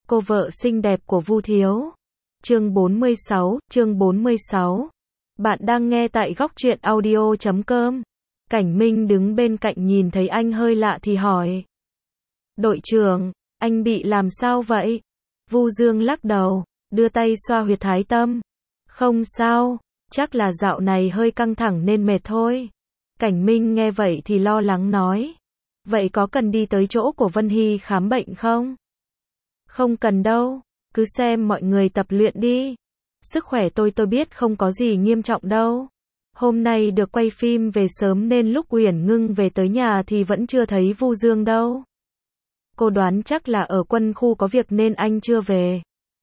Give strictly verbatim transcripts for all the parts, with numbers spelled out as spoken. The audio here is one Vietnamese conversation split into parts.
Cô vợ xinh đẹp của Vu Thiếu. Chương bốn mươi sáu, chương bốn mươi sáu. Bạn đang nghe tại góc truyện audio chấm com. Cảnh Minh đứng bên cạnh nhìn thấy anh hơi lạ thì hỏi. Đội trưởng, anh bị làm sao vậy? Vu Dương lắc đầu, đưa tay xoa huyệt thái tâm. Không sao, chắc là dạo này hơi căng thẳng nên mệt thôi. Cảnh Minh nghe vậy thì lo lắng nói. Vậy có cần đi tới chỗ của Vân Hy khám bệnh không? Không cần đâu, cứ xem mọi người tập luyện đi. Sức khỏe tôi tôi biết không có gì nghiêm trọng đâu. Hôm nay được quay phim về sớm nên lúc Uyển Ngưng về tới nhà thì vẫn chưa thấy Vu Dương đâu. Cô đoán chắc là ở quân khu có việc nên anh chưa về.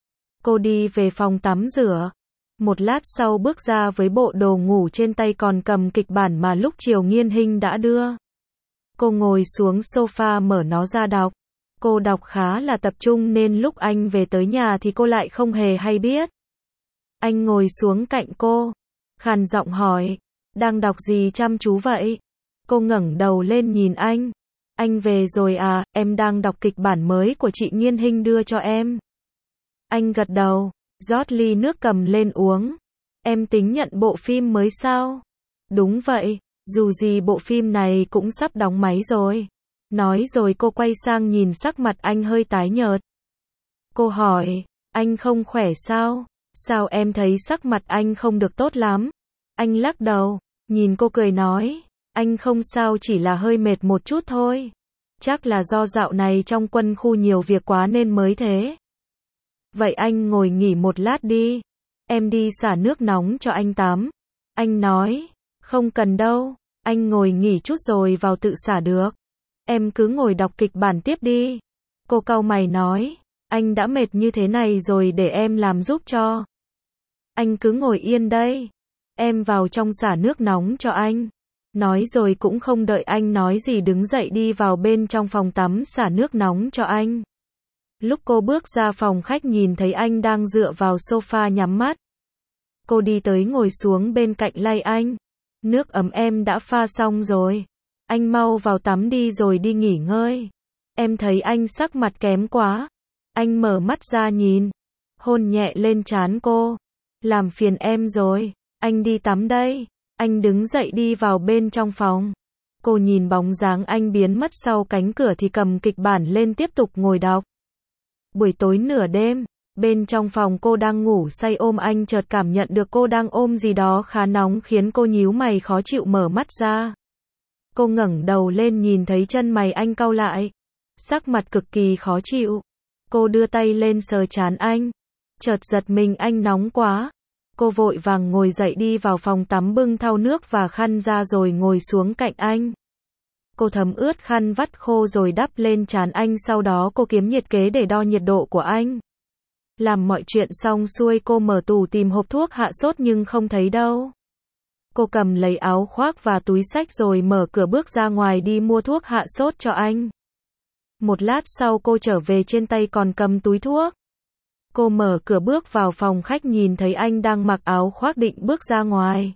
Cô đi về phòng tắm rửa. Một lát sau bước ra với bộ đồ ngủ trên tay còn cầm kịch bản mà lúc chiều Nghiên Hinh đã đưa. Cô ngồi xuống sofa mở nó ra đọc. Cô đọc khá là tập trung nên lúc anh về tới nhà thì cô lại không hề hay biết. Anh ngồi xuống cạnh cô, khàn giọng hỏi, đang đọc gì chăm chú vậy? Cô ngẩng đầu lên nhìn anh. Anh về rồi à, em đang đọc kịch bản mới của chị Nghiên Hinh đưa cho em. Anh gật đầu, rót ly nước cầm lên uống. Em tính nhận bộ phim mới sao? Đúng vậy, dù gì bộ phim này cũng sắp đóng máy rồi. Nói rồi cô quay sang nhìn sắc mặt anh hơi tái nhợt. Cô hỏi, anh không khỏe sao? Sao em thấy sắc mặt anh không được tốt lắm? Anh lắc đầu, nhìn cô cười nói, anh không sao, chỉ là hơi mệt một chút thôi. Chắc là do dạo này trong quân khu nhiều việc quá nên mới thế. Vậy anh ngồi nghỉ một lát đi. Em đi xả nước nóng cho anh tắm. Anh nói, không cần đâu, anh ngồi nghỉ chút rồi vào tự xả được. Em cứ ngồi đọc kịch bản tiếp đi. Cô cau mày nói, anh đã mệt như thế này rồi để em làm giúp cho. Anh cứ ngồi yên đây. Em vào trong xả nước nóng cho anh. Nói rồi cũng không đợi anh nói gì đứng dậy đi vào bên trong phòng tắm xả nước nóng cho anh. Lúc cô bước ra phòng khách nhìn thấy anh đang dựa vào sofa nhắm mắt. Cô đi tới ngồi xuống bên cạnh lay anh. Nước ấm em đã pha xong rồi. Anh mau vào tắm đi rồi đi nghỉ ngơi. Em thấy anh sắc mặt kém quá. Anh mở mắt ra nhìn. Hôn nhẹ lên trán cô. Làm phiền em rồi. Anh đi tắm đây. Anh đứng dậy đi vào bên trong phòng. Cô nhìn bóng dáng anh biến mất sau cánh cửa thì cầm kịch bản lên tiếp tục ngồi đọc. Buổi tối nửa đêm, bên trong phòng cô đang ngủ say ôm anh chợt cảm nhận được cô đang ôm gì đó khá nóng khiến cô nhíu mày khó chịu mở mắt ra. Cô ngẩng đầu lên nhìn thấy chân mày anh cau lại. Sắc mặt cực kỳ khó chịu. Cô đưa tay lên sờ trán anh. Chợt giật mình anh nóng quá. Cô vội vàng ngồi dậy đi vào phòng tắm bưng thau nước và khăn ra rồi ngồi xuống cạnh anh. Cô thấm ướt khăn vắt khô rồi đắp lên trán anh, sau đó cô kiếm nhiệt kế để đo nhiệt độ của anh. Làm mọi chuyện xong xuôi cô mở tủ tìm hộp thuốc hạ sốt nhưng không thấy đâu. Cô cầm lấy áo khoác và túi xách rồi mở cửa bước ra ngoài đi mua thuốc hạ sốt cho anh. Một lát sau cô trở về trên tay còn cầm túi thuốc. Cô mở cửa bước vào phòng khách nhìn thấy anh đang mặc áo khoác định bước ra ngoài.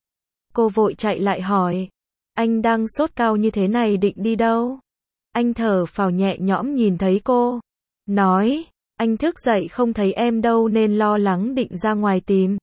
Cô vội chạy lại hỏi. Anh đang sốt cao như thế này định đi đâu? Anh thở phào nhẹ nhõm nhìn thấy cô. Nói, anh thức dậy không thấy em đâu nên lo lắng định ra ngoài tìm.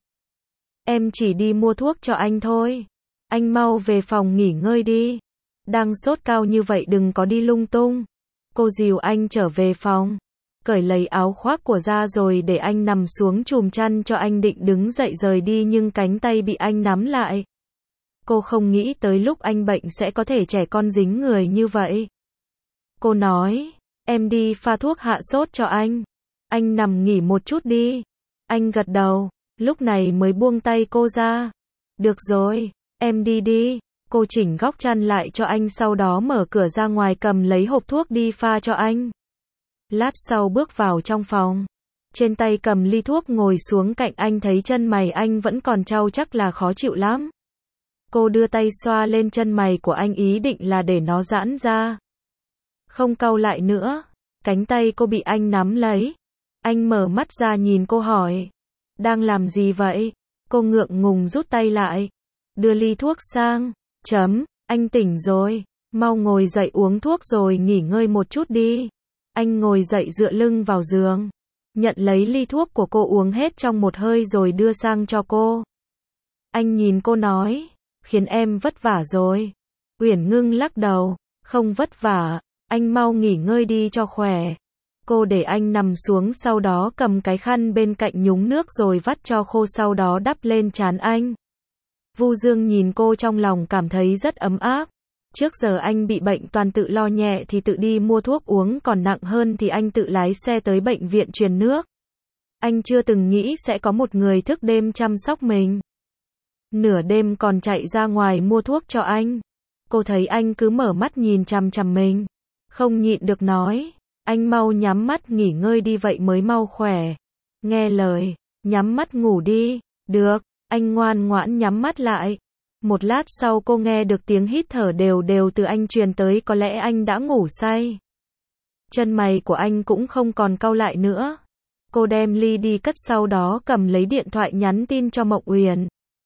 Em chỉ đi mua thuốc cho anh thôi. Anh mau về phòng nghỉ ngơi đi. Đang sốt cao như vậy đừng có đi lung tung. Cô dìu anh trở về phòng. Cởi lấy áo khoác của ra rồi để anh nằm xuống chùm chăn cho anh định đứng dậy rời đi nhưng cánh tay bị anh nắm lại. Cô không nghĩ tới lúc anh bệnh sẽ có thể trẻ con dính người như vậy. Cô nói, em đi pha thuốc hạ sốt cho anh. Anh nằm nghỉ một chút đi. Anh gật đầu, lúc này mới buông tay cô ra. Được rồi, em đi đi. Cô chỉnh góc chăn lại cho anh sau đó mở cửa ra ngoài cầm lấy hộp thuốc đi pha cho anh. Lát sau bước vào trong phòng. Trên tay cầm ly thuốc ngồi xuống cạnh anh thấy chân mày anh vẫn còn trao chắc là khó chịu lắm. Cô đưa tay xoa lên chân mày của anh ý định là để nó giãn ra. Không cau lại nữa. Cánh tay cô bị anh nắm lấy. Anh mở mắt ra nhìn cô hỏi. Đang làm gì vậy? Cô ngượng ngùng rút tay lại. Đưa ly thuốc sang. Chấm, anh tỉnh rồi. Mau ngồi dậy uống thuốc rồi nghỉ ngơi một chút đi. Anh ngồi dậy dựa lưng vào giường. nhận lấy ly thuốc của cô uống hết trong một hơi rồi đưa sang cho cô. Anh nhìn cô nói, khiến em vất vả rồi. Uyển Ngưng lắc đầu, không vất vả, anh mau nghỉ ngơi đi cho khỏe. Cô để anh nằm xuống, sau đó cầm cái khăn bên cạnh nhúng nước rồi vắt cho khô, sau đó đắp lên trán anh. Vu Dương nhìn cô trong lòng cảm thấy rất ấm áp. Trước giờ anh bị bệnh toàn tự lo, nhẹ thì tự đi mua thuốc uống, còn nặng hơn thì anh tự lái xe tới bệnh viện truyền nước. Anh chưa từng nghĩ sẽ có một người thức đêm chăm sóc mình. Nửa đêm còn chạy ra ngoài mua thuốc cho anh. Cô thấy anh cứ mở mắt nhìn chằm chằm mình, không nhịn được nói, anh mau nhắm mắt nghỉ ngơi đi, vậy mới mau khỏe. Nghe lời, nhắm mắt ngủ đi. Được, anh ngoan ngoãn nhắm mắt lại. Một lát sau cô nghe được tiếng hít thở đều đều từ anh truyền tới, có lẽ anh đã ngủ say. Chân mày của anh cũng không còn cau lại nữa. Cô đem ly đi cất, sau đó cầm lấy điện thoại nhắn tin cho Mộng Uyển.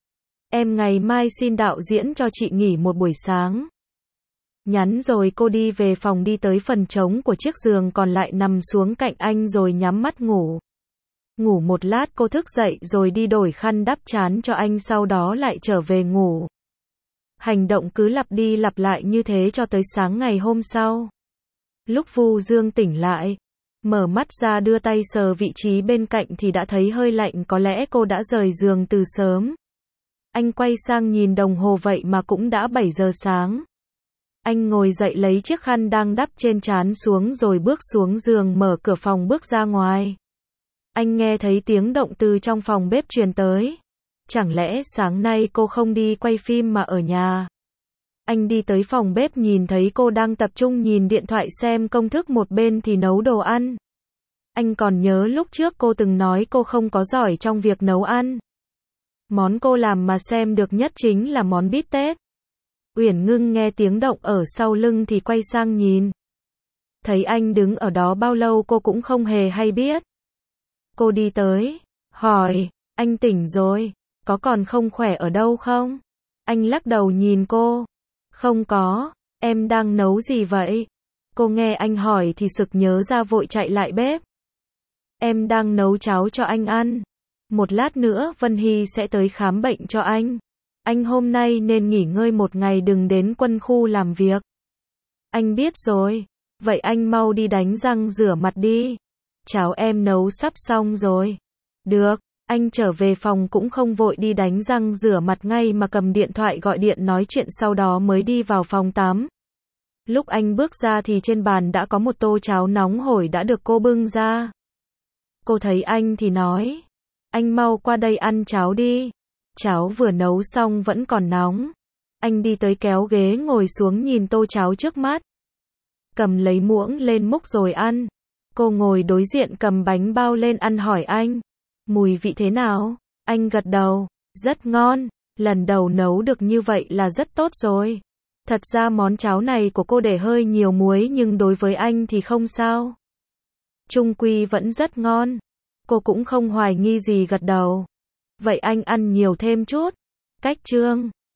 Em ngày mai xin đạo diễn cho chị nghỉ một buổi sáng. Nhắn rồi cô đi về phòng, đi tới phần trống của chiếc giường còn lại, nằm xuống cạnh anh rồi nhắm mắt ngủ. Ngủ một lát cô thức dậy rồi đi đổi khăn đắp trán cho anh, sau đó lại trở về ngủ. Hành động cứ lặp đi lặp lại như thế cho tới sáng ngày hôm sau. Lúc Vu Dương tỉnh lại, mở mắt ra đưa tay sờ vị trí bên cạnh thì đã thấy hơi lạnh, có lẽ cô đã rời giường từ sớm. Anh quay sang nhìn đồng hồ, vậy mà cũng đã bảy giờ sáng. Anh ngồi dậy lấy chiếc khăn đang đắp trên trán xuống rồi bước xuống giường, mở cửa phòng bước ra ngoài. Anh nghe thấy tiếng động từ trong phòng bếp truyền tới. Chẳng lẽ sáng nay cô không đi quay phim mà ở nhà? Anh đi tới phòng bếp nhìn thấy cô đang tập trung nhìn điện thoại xem công thức, một bên thì nấu đồ ăn. Anh còn nhớ lúc trước cô từng nói cô không có giỏi trong việc nấu ăn. Món cô làm mà xem được nhất chính là món bít tết. Uyển Ngưng nghe tiếng động ở sau lưng thì quay sang nhìn. Thấy anh đứng ở đó bao lâu cô cũng không hề hay biết. Cô đi tới, hỏi, anh tỉnh rồi, có còn không khỏe ở đâu không? Anh lắc đầu nhìn cô. Không có, em đang nấu gì vậy? Cô nghe anh hỏi thì sực nhớ ra, vội chạy lại bếp. Em đang nấu cháo cho anh ăn. Một lát nữa Vân Hy sẽ tới khám bệnh cho anh. Anh hôm nay nên nghỉ ngơi một ngày, đừng đến quân khu làm việc. Anh biết rồi. Vậy anh mau đi đánh răng rửa mặt đi. Cháo em nấu sắp xong rồi. Được, anh trở về phòng cũng không vội đi đánh răng rửa mặt ngay mà cầm điện thoại gọi điện nói chuyện, sau đó mới đi vào phòng tắm. Lúc anh bước ra thì trên bàn đã có một tô cháo nóng hổi đã được cô bưng ra. Cô thấy anh thì nói, anh mau qua đây ăn cháo đi. Cháo vừa nấu xong vẫn còn nóng. Anh đi tới kéo ghế ngồi xuống nhìn tô cháo trước mắt. Cầm lấy muỗng lên múc rồi ăn. Cô ngồi đối diện cầm bánh bao lên ăn, hỏi anh, mùi vị thế nào? Anh gật đầu, rất ngon, lần đầu nấu được như vậy là rất tốt rồi. Thật ra món cháo này của cô để hơi nhiều muối nhưng đối với anh thì không sao. Chung quy vẫn rất ngon. Cô cũng không hoài nghi gì, gật đầu. Vậy anh ăn nhiều thêm chút. Cách chương